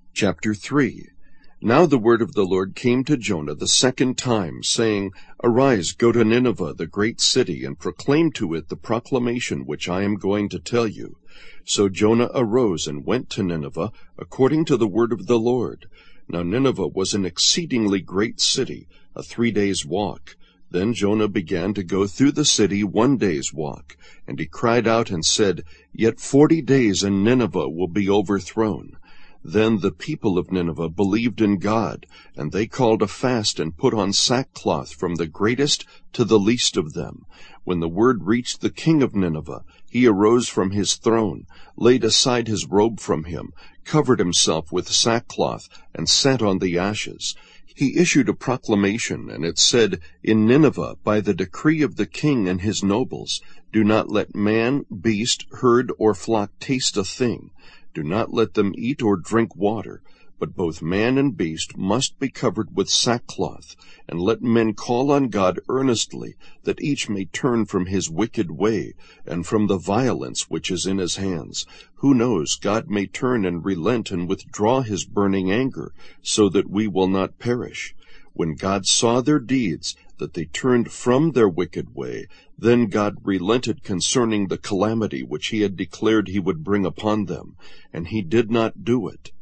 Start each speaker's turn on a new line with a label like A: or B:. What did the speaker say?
A: Chapter 3. Now the word of the Lord came to Jonah the second time, saying, Arise, go to Nineveh, the great city, and proclaim to it the proclamation which I am going to tell you. So Jonah arose and went to Nineveh, according to the word of the Lord. Now Nineveh was an exceedingly great city, a 3 days' walk. Then Jonah began to go through the city 1 day's walk. And he cried out and said, Yet 40 days, and Nineveh will be overthrown. Then the people of Nineveh believed in God, and they called a fast and put on sackcloth from the greatest to the least of them. When the word reached the king of Nineveh, he arose from his throne, laid aside his robe from him, covered himself with sackcloth, and sat on the ashes. He issued a proclamation, and it said, In Nineveh, by the decree of the king and his nobles, do not let man, beast, herd, or flock taste a thing. Do not let them eat or drink water, but both man and beast must be covered with sackcloth, and let men call on God earnestly, that each may turn from his wicked way, and from the violence which is in his hands. Who knows, God may turn and relent and withdraw his burning anger, so that we will not perish. When God saw their deeds, that they turned from their wicked way, then God relented concerning the calamity which he had declared he would bring upon them, and he did not do it.